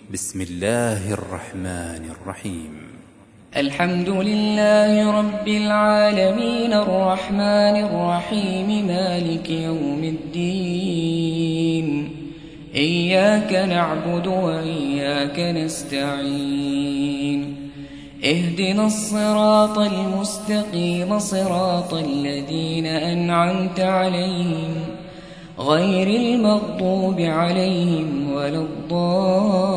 بسم الله الرحمن الرحيم. الحمد لله رب العالمين الرحمن الرحيم مالك يوم الدين. إياك نعبد وإياك نستعين. اهدنا الصراط المستقيم صراط الذين أنعمت عليهم غير المغضوب عليهم ولا الضالين.